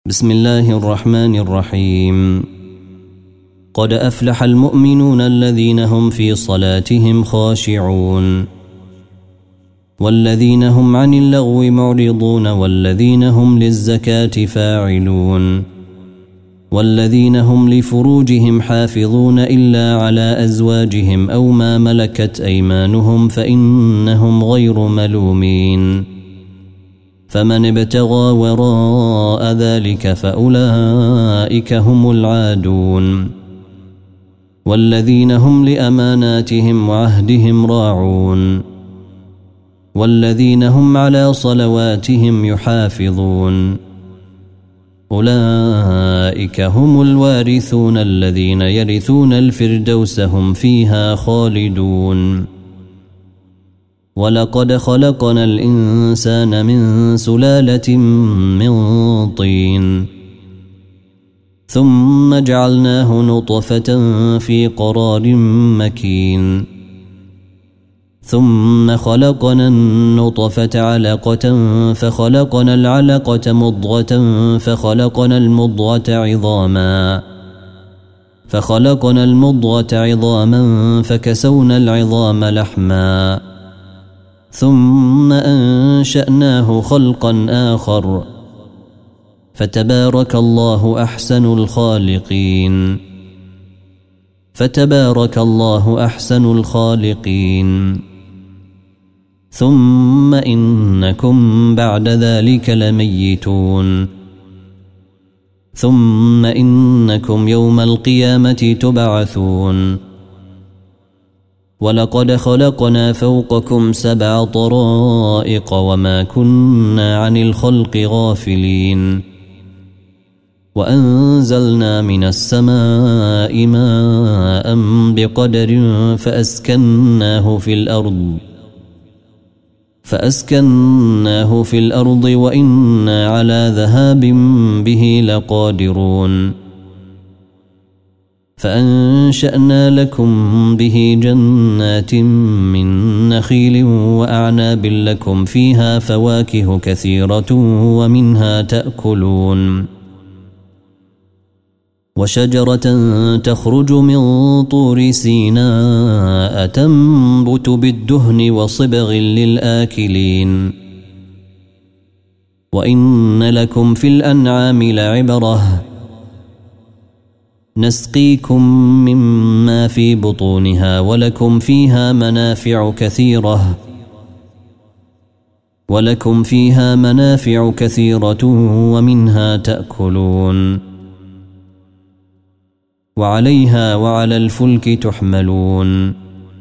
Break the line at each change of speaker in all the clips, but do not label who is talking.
بسم الله الرحمن الرحيم. قد أفلح المؤمنون الذين هم في صلاتهم خاشعون والذين هم عن اللغو معرضون والذين هم للزكاة فاعلون والذين هم لفروجهم حافظون إلا على أزواجهم أو ما ملكت أيمانهم فإنهم غير ملومين. فمن ابتغى وراء ذلك فأولئك هم العادون والذين هم لأماناتهم وعهدهم راعون والذين هم على صلواتهم يحافظون. أولئك هم الوارثون الذين يرثون الفردوس هم فيها خالدون. ولقد خلقنا الإنسان من سلالة من طين ثم جعلناه نطفة في قرار مكين ثم خلقنا النطفة علقة فخلقنا العلقة مضغة فخلقنا المضغة عظاما فكسونا العظام لحما ثم أنشأناه خلقا آخر فتبارك الله أحسن الخالقين. ثم إنكم بعد ذلك لميتون ثم إنكم يوم القيامة تبعثون. ولقد خلقنا فوقكم 7 طرائق وما كنا عن الخلق غافلين. وأنزلنا من السماء ماء بقدر فأسكناه في الأرض وإنا على ذهاب به لقادرون. فأنشأنا لكم به جنات من نخيل وأعناب لكم فيها فواكه كثيرة ومنها تأكلون. وشجرة تخرج من طور سيناء تنبت بالدهن وصبغ للآكلين. وإن لكم في الأنعام لعبرة نسقيكم مما في بطونها ولكم فيها منافع كثيرة ومنها تأكلون. وعليها وعلى الفلك تحملون.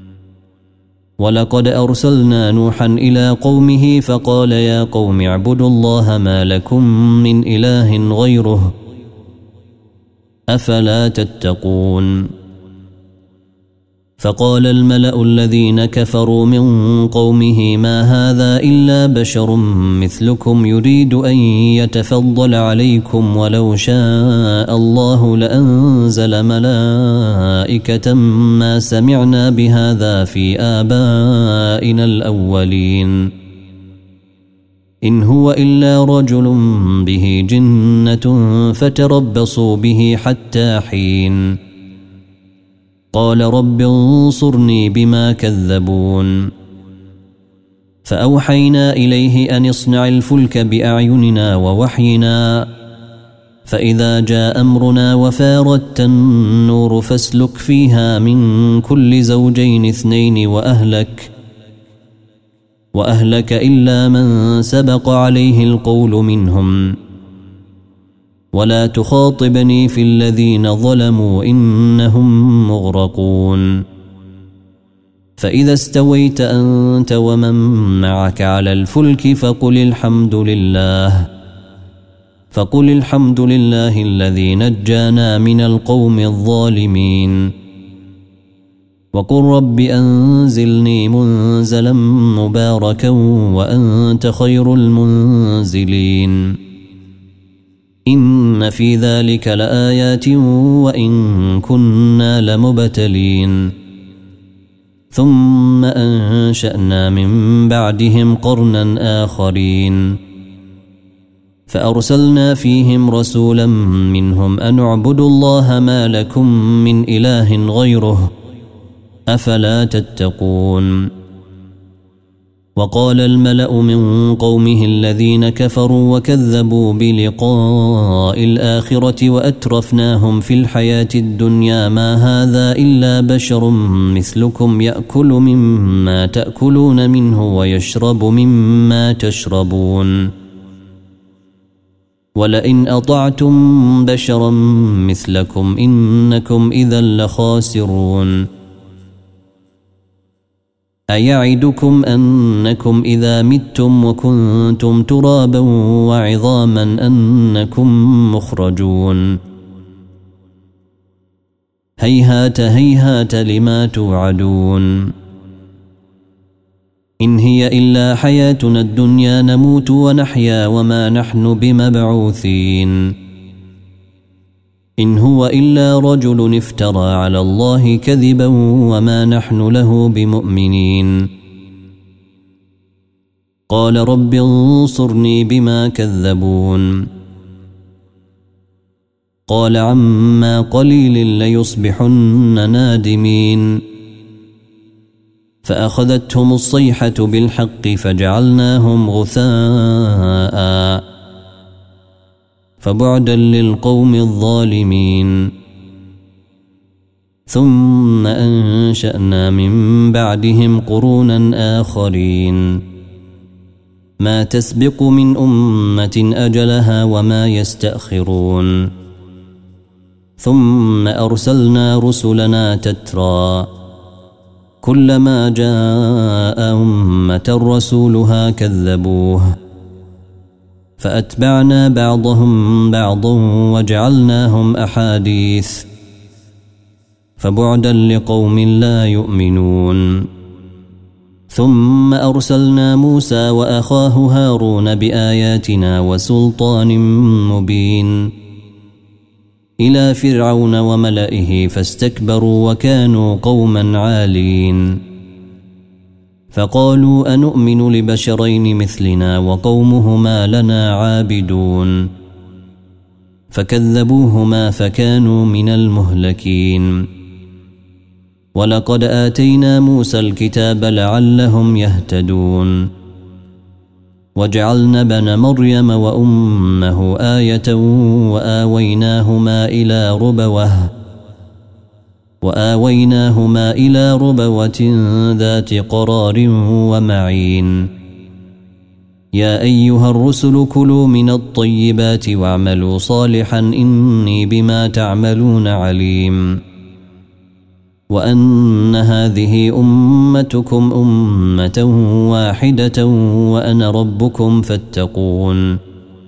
ولقد أرسلنا نوحا إلى قومه فقال يا قوم اعبدوا الله ما لكم من إله غيره أفلا تتقون. فقال الملأ الذين كفروا من قومه ما هذا إلا بشر مثلكم يريد أن يتفضل عليكم ولو شاء الله لأنزل ملائكة ما سمعنا بهذا في آبائنا الأولين إن هو إلا رجل به جنة فتربصوا به حتى حين. قال رب انصرني بما كذبون. فأوحينا إليه أن اصنع الفلك بأعيننا ووحينا فإذا جاء أمرنا وفارت النور فاسلك فيها من كل زوجين 2 وأهلك إلا من سبق عليه القول منهم ولا تخاطبني في الذين ظلموا إنهم مغرقون. فإذا استويت أنت ومن معك على الفلك فقل الحمد لله الذي نجانا من القوم الظالمين. وقل رب أنزلني منزلا مباركا وأنت خير المنزلين. إن في ذلك لآيات وإن كنا لمبتلين. ثم أنشأنا من بعدهم قرنا آخرين فأرسلنا فيهم رسولا منهم أن اعبدوا الله ما لكم من إله غيره أفلا تتقون. وقال الملأ من قومه الذين كفروا وكذبوا بلقاء الآخرة وأترفناهم في الحياة الدنيا ما هذا إلا بشر مثلكم يأكل مما تأكلون منه ويشرب مما تشربون ولئن أطعتم بشرا مثلكم إنكم إذا لخاسرون. أيعدكم أنكم إذا متم وكنتم ترابا وعظاما أنكم مخرجون هيهات هيهات لما توعدون إن هي إلا حياتنا الدنيا نموت ونحيا وما نحن بمبعوثين إن هو إلا رجل افترى على الله كذبا وما نحن له بمؤمنين. قال رب انصرني بما كذبون قال عما قليل ليصبحن نادمين فأخذتهم الصيحة بالحق فجعلناهم غثاء فبعدا للقوم الظالمين. ثم أنشأنا من بعدهم قرونا آخرين ما تسبق من أمة أجلها وما يستأخرون ثم أرسلنا رسلنا تترى كلما جاء أمة رسولها كذبوه فأتبعنا بعضهم بعضا وجعلناهم أحاديث فبعدا لقوم لا يؤمنون. ثم أرسلنا موسى وأخاه هارون بآياتنا وسلطان مبين إلى فرعون وملئه فاستكبروا وكانوا قوما عالين فقالوا أنؤمن لبشرين مثلنا وقومهما لنا عابدون فكذبوهما فكانوا من المهلكين. ولقد آتينا موسى الكتاب لعلهم يهتدون وجعلنا ابن مريم وأمه آية وآويناهما إلى ربوة ذات قرار ومعين. يا أيها الرسل كلوا من الطيبات واعملوا صالحا إني بما تعملون عليم. وأن هذه أمتكم أمة واحدة وأنا ربكم فاتقون.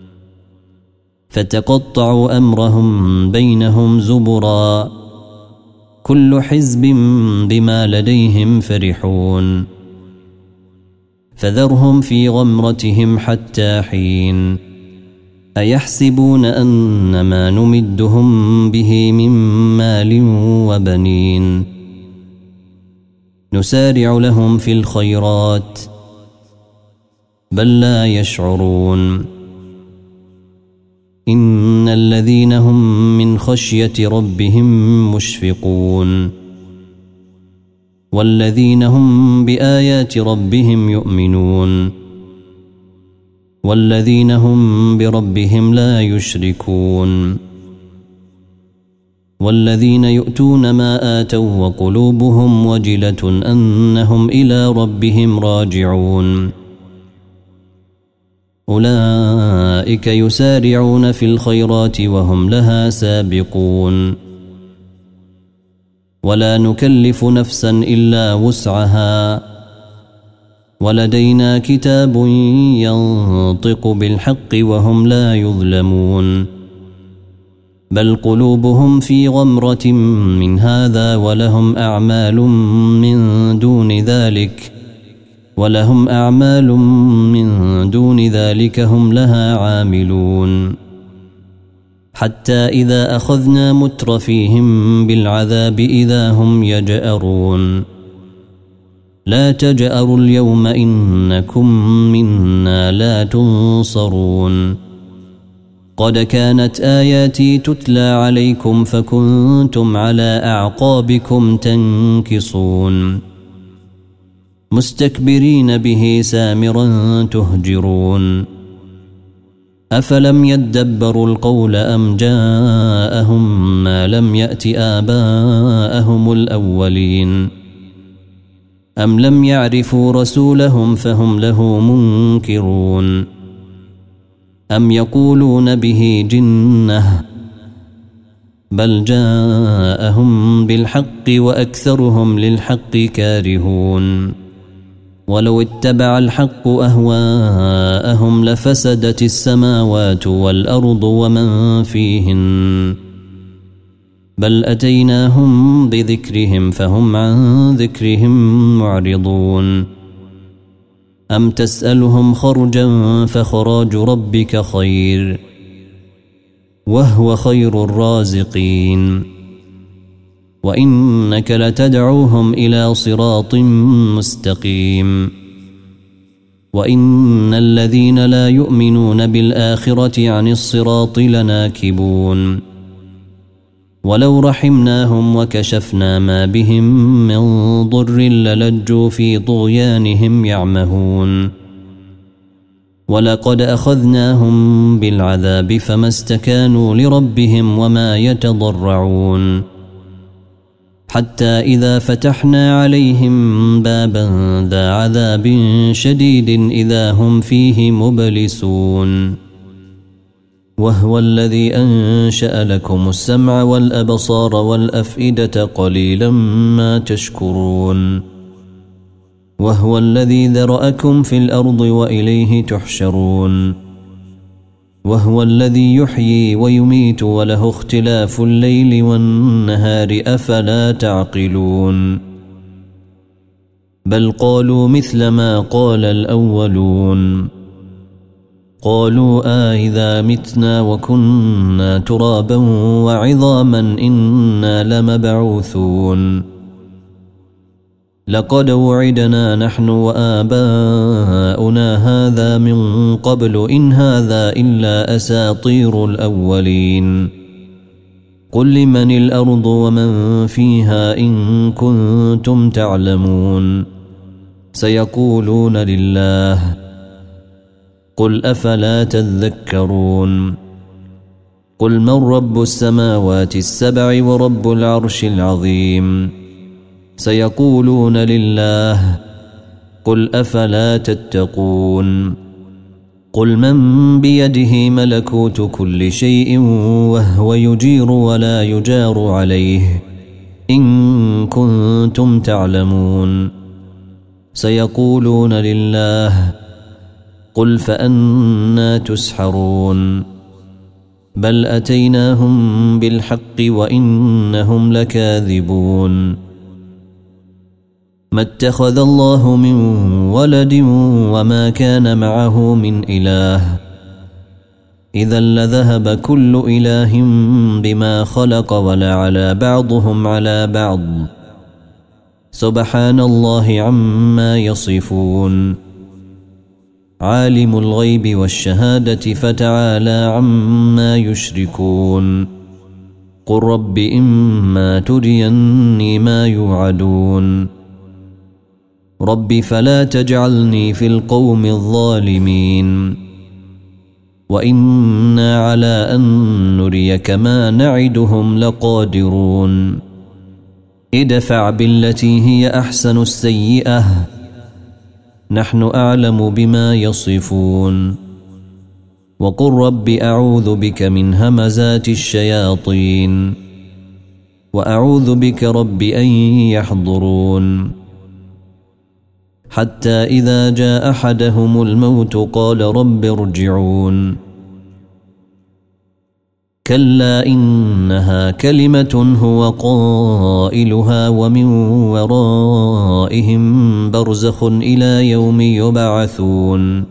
فتقطعوا أمرهم بينهم زبرا كل حزب بما لديهم فرحون فذرهم في غمرتهم حتى حين. أيحسبون أن ما نمدهم به من مال وبنين نسارع لهم في الخيرات بل لا يشعرون. إن الذين هم من خشية ربهم مشفقون والذين هم بآيات ربهم يؤمنون والذين هم بربهم لا يشركون والذين يؤتون ما آتوا وقلوبهم وجلة أنهم إلى ربهم راجعون أولئك يسارعون في الخيرات وهم لها سابقون ولا نكلف نفسا إلا وسعها ولدينا كتاب ينطق بالحق وهم لا يظلمون بل قلوبهم في غمرة من هذا ولهم أعمال من دون ذلك هم لها عاملون. حتى إذا أخذنا مترفيهم بالعذاب إذا هم يجأرون لا تجأروا اليوم إنكم منا لا تنصرون قد كانت آياتي تتلى عليكم فكنتم على أعقابكم تنكصون مستكبرين به سامرا تهجرون أفلم يدبروا القول أم جاءهم ما لم يأت آباءهم الأولين أم لم يعرفوا رسولهم فهم له منكرون أم يقولون به جنة بل جاءهم بالحق وأكثرهم للحق كارهون ولو اتبع الحق أهواءهم لفسدت السماوات والأرض ومن فيهن بل أتيناهم بذكرهم فهم عن ذكرهم معرضون أم تسألهم خرجا فخراج ربك خير وهو خير الرازقين وإنك لتدعوهم إلى صراط مستقيم وإن الذين لا يؤمنون بالآخرة عن الصراط لناكبون ولو رحمناهم وكشفنا ما بهم من ضر للجوا في طغيانهم يعمهون ولقد أخذناهم بالعذاب فما استكانوا لربهم وما يتضرعون حتى إذا فتحنا عليهم بابا ذا عذاب شديد إذا هم فيه مبلسون وهو الذي أنشأ لكم السمع والأبصار والأفئدة قليلا ما تشكرون وهو الذي ذرأكم في الأرض وإليه تحشرون وهو الذي يحيي ويميت وله اختلاف الليل والنهار أفلا تعقلون بل قالوا مثل ما قال الأولون قالوا أإذا متنا وكنا ترابا وعظاما إنا لمبعوثون لقد وعدنا نحن وآباؤنا هذا من قبل إن هذا إلا أساطير الأولين قل لمن الأرض ومن فيها إن كنتم تعلمون سيقولون لله قل أفلا تذكرون قل من رب السماوات السبع ورب العرش العظيم سيقولون لله قل أفلا تتقون قل من بيده ملكوت كل شيء وهو يجير ولا يجار عليه إن كنتم تعلمون سيقولون لله قل فأنا تسحرون بل أتيناهم بالحق وإنهم لكاذبون ما اتخذ الله من ولد وما كان معه من إله إذا لذهب كل إله بما خلق ولعلى بعضهم على بعض سبحان الله عما يصفون عالم الغيب والشهادة فتعالى عما يشركون قل رب إما تريني ما يوعدون رب فلا تجعلني في القوم الظالمين وإنا على أن نريك ما نعدهم لقادرون ادفع بالتي هي أحسن السيئة نحن أعلم بما يصفون وقل رب أعوذ بك من همزات الشياطين وأعوذ بك رب أن يحضرون حتى إذا جاء أحدهم الموت قال رب ارجعون كلا إنها كلمة هو قائلها ومن ورائهم برزخ إلى يوم يبعثون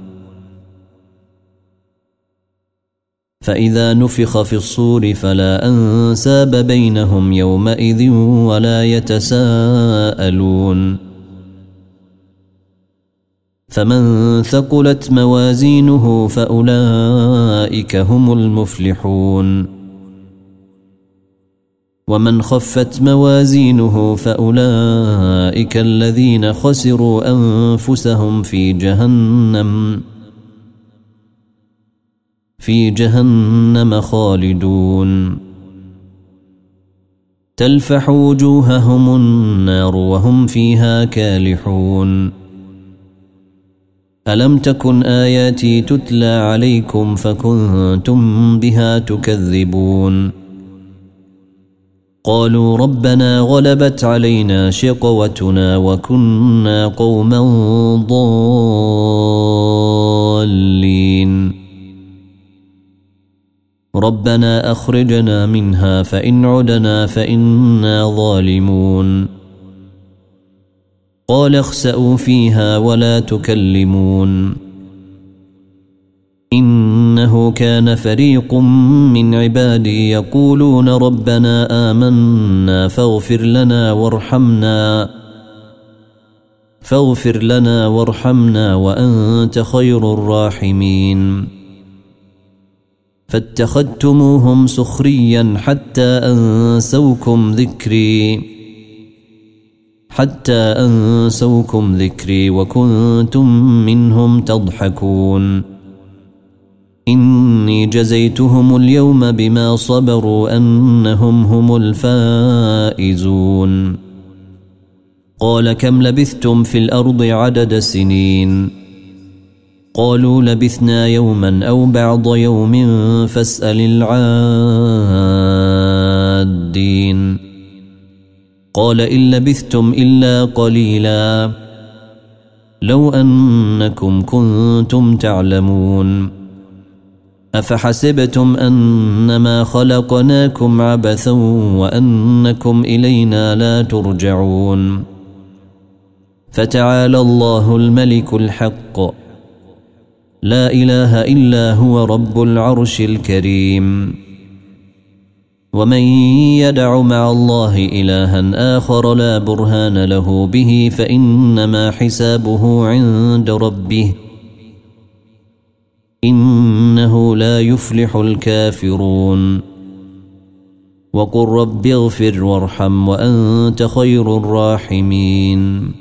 فإذا نفخ في الصور فلا أنساب بينهم يومئذ ولا يتساءلون فمن ثقلت موازينه فأولئك هم المفلحون ومن خفت موازينه فأولئك الذين خسروا أنفسهم في جهنم خالدون تلفح وجوههم النار وهم فيها كالحون ألم تكن آياتي تتلى عليكم فكنتم بها تكذبون قالوا ربنا غلبت علينا شقوتنا وكنا قوما ضالين ربنا أخرجنا منها فإن عدنا فإنا ظالمون قال اخسئوا فيها ولا تكلمون إنه كان فريق من عبادي يقولون ربنا آمنا فاغفر لنا وارحمنا وأنت خير الراحمين فاتخذتموهم سخريا حتى أنسوكم ذكري وكنتم منهم تضحكون إني جزيتهم اليوم بما صبروا أنهم هم الفائزون قال كم لبثتم في الأرض عدد سنين قالوا لبثنا يوما أو بعض يوم فاسأل العادين قال إن لبثتم إلا قليلا لو أنكم كنتم تعلمون أفحسبتم أنما خلقناكم عبثا وأنكم إلينا لا ترجعون فتعالى الله الملك الحق لا إله إلا هو رب العرش الكريم ومن يدع مع الله إلها آخر لا برهان له به فإنما حسابه عند ربه إنه لا يفلح الكافرون وقل رب اغفر وارحم وأنت خير الراحمين